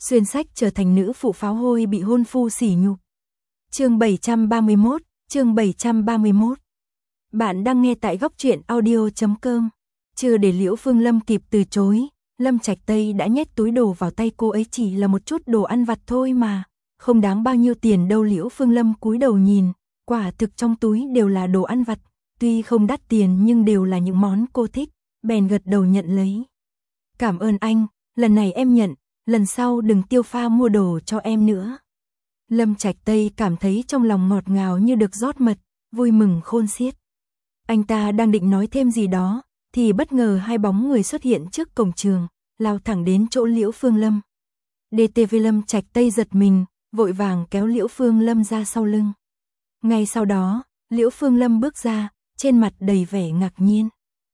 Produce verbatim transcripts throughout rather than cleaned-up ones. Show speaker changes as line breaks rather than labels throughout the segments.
xuyên sách trở thành nữ phụ pháo hôi bị hôn phu sỉ nhục. Chương bảy trăm ba mươi mốt, chương bảy trăm ba mươi mốt. Bạn đang nghe tại góc truyện audio chấm com. Chưa để Liễu Phương Lâm kịp từ chối, Lâm Trạch Tây đã nhét túi đồ vào tay cô ấy, chỉ là một chút đồ ăn vặt thôi mà, không đáng bao nhiêu tiền đâu. Liễu Phương Lâm cúi đầu nhìn, quả thực trong túi đều là đồ ăn vặt, tuy không đắt tiền nhưng đều là những món cô thích, bèn gật đầu nhận lấy. Cảm ơn anh, lần này em nhận, lần sau đừng tiêu pha mua đồ cho em nữa. Lâm Trạch Tây cảm thấy trong lòng ngọt ngào như được rót mật, vui mừng khôn xiết. Anh ta đang định nói thêm gì đó, thì bất ngờ hai bóng người xuất hiện trước cổng trường, lao thẳng đến chỗ Liễu Phương Lâm. đê tê vê Lâm Trạch Tây giật mình, vội vàng kéo Liễu Phương Lâm ra sau lưng. Ngay sau đó, Liễu Phương Lâm bước ra, trên mặt đầy vẻ ngạc nhiên.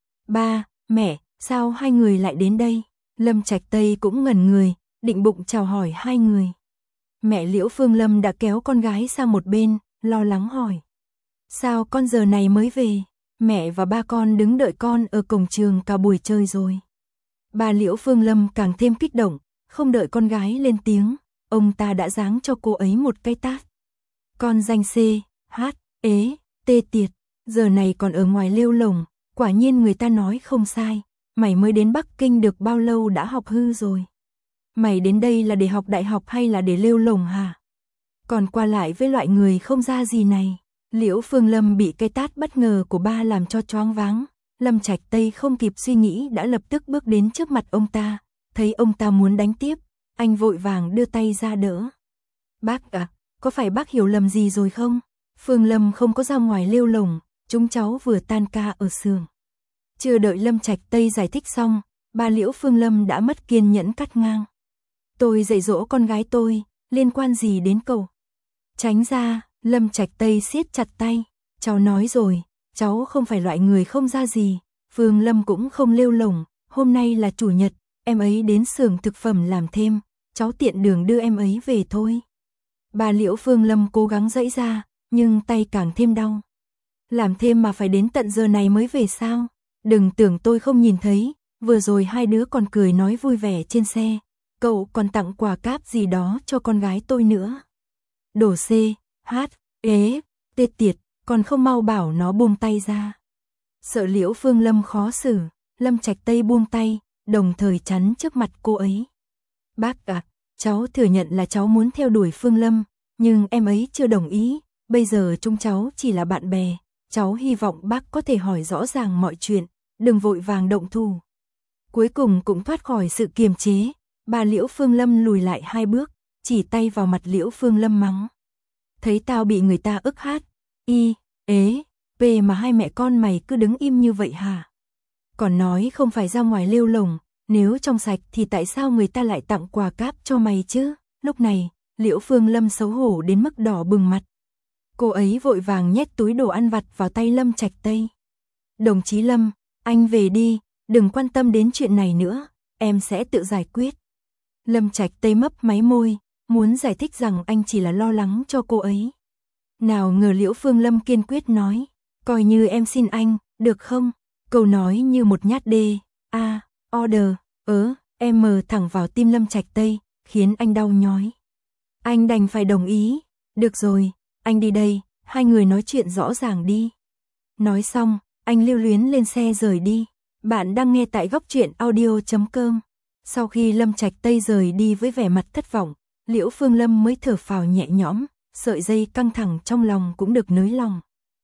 Ba, mẹ, sao hai người lại đến đây? Lâm Trạch Tây cũng ngẩn người, định bụng chào hỏi hai người. Mẹ Liễu Phương Lâm đã kéo con gái sang một bên, lo lắng hỏi. Sao con giờ này mới về? Mẹ và ba con đứng đợi con ở cổng trường cả buổi chơi rồi. Bà Liễu Phương Lâm càng thêm kích động, không đợi con gái lên tiếng, ông ta đã giáng cho cô ấy một cái tát. Con danh C, H, ế, tê tiệt, giờ này còn ở ngoài lêu lổng, quả nhiên người ta nói không sai, mày mới đến Bắc Kinh được bao lâu đã học hư rồi. Mày đến đây là để học đại học hay là để lêu lổng hả? Còn qua lại với loại người không ra gì này. Liễu Phương Lâm bị cái tát bất ngờ của ba làm cho choáng váng. Lâm Trạch Tây không kịp suy nghĩ đã lập tức bước đến trước mặt ông ta. Thấy ông ta muốn đánh tiếp, anh vội vàng đưa tay ra đỡ. Bác à, có phải bác hiểu lầm gì rồi không? Phương Lâm không có ra ngoài lêu lổng, chúng cháu vừa tan ca ở xưởng. Chưa đợi Lâm Trạch Tây giải thích xong, bà Liễu Phương Lâm đã mất kiên nhẫn cắt ngang. Tôi dạy dỗ con gái tôi, liên quan gì đến cậu? Tránh ra, Lâm Trạch Tây siết chặt tay. Cháu nói rồi, cháu không phải loại người không ra gì. Phương Lâm cũng không lêu lổng, hôm nay là chủ nhật, em ấy đến xưởng thực phẩm làm thêm, cháu tiện đường đưa em ấy về thôi. Bà Liễu Phương Lâm cố gắng giãy ra, nhưng tay càng thêm đau. Làm thêm mà phải đến tận giờ này mới về sao? Đừng tưởng tôi không nhìn thấy, vừa rồi hai đứa còn cười nói vui vẻ trên xe. Cậu còn tặng quà cáp gì đó cho con gái tôi nữa. Đồ C, H, ế, tê tiệt, còn không mau bảo nó buông tay ra. Sợ Liễu Phương Lâm khó xử, Lâm Trạch Tây buông tay, đồng thời chắn trước mặt cô ấy. Bác à, cháu thừa nhận là cháu muốn theo đuổi Phương Lâm, nhưng em ấy chưa đồng ý, bây giờ chúng cháu chỉ là bạn bè, cháu hy vọng bác có thể hỏi rõ ràng mọi chuyện, đừng vội vàng động thủ. Cuối cùng cũng thoát khỏi sự kiềm chế, bà Liễu Phương Lâm lùi lại hai bước, chỉ tay vào mặt Liễu Phương Lâm mắng. Thấy tao bị người ta ức hát, y, ế, p mà hai mẹ con mày cứ đứng im như vậy hả? Còn nói không phải ra ngoài lêu lổng, nếu trong sạch thì tại sao người ta lại tặng quà cáp cho mày chứ? Lúc này, Liễu Phương Lâm xấu hổ đến mức đỏ bừng mặt. Cô ấy vội vàng nhét túi đồ ăn vặt vào tay Lâm Trạch Tây. Đồng chí Lâm, anh về đi, đừng quan tâm đến chuyện này nữa, em sẽ tự giải quyết. Lâm Trạch Tây mấp máy môi, muốn giải thích rằng anh chỉ là lo lắng cho cô ấy. Nào ngờ Liễu Phương Lâm kiên quyết nói, coi như em xin anh, được không? Câu nói như một nhát đê, a, order, ớ, em mờ thẳng vào tim Lâm Trạch Tây, khiến anh đau nhói. Anh đành phải đồng ý, được rồi, anh đi đây, hai người nói chuyện rõ ràng đi. Nói xong, anh lưu luyến lên xe rời đi. Bạn đang nghe tại góc truyện audio chấm com. Sau khi Lâm Trạch Tây rời đi với vẻ mặt thất vọng, Liễu Phương Lâm mới thở phào nhẹ nhõm, sợi dây căng thẳng trong lòng cũng được nới lòng.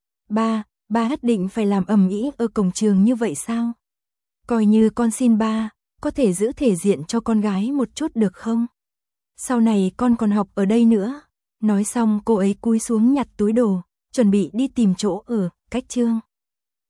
Ba, ba nhất định phải làm ầm ĩ ở cổng trường như vậy sao? Coi như con xin ba, có thể giữ thể diện cho con gái một chút được không? Sau này con còn học ở đây nữa. Nói xong cô ấy cúi xuống nhặt túi đồ, chuẩn bị đi tìm chỗ ở, cách chương.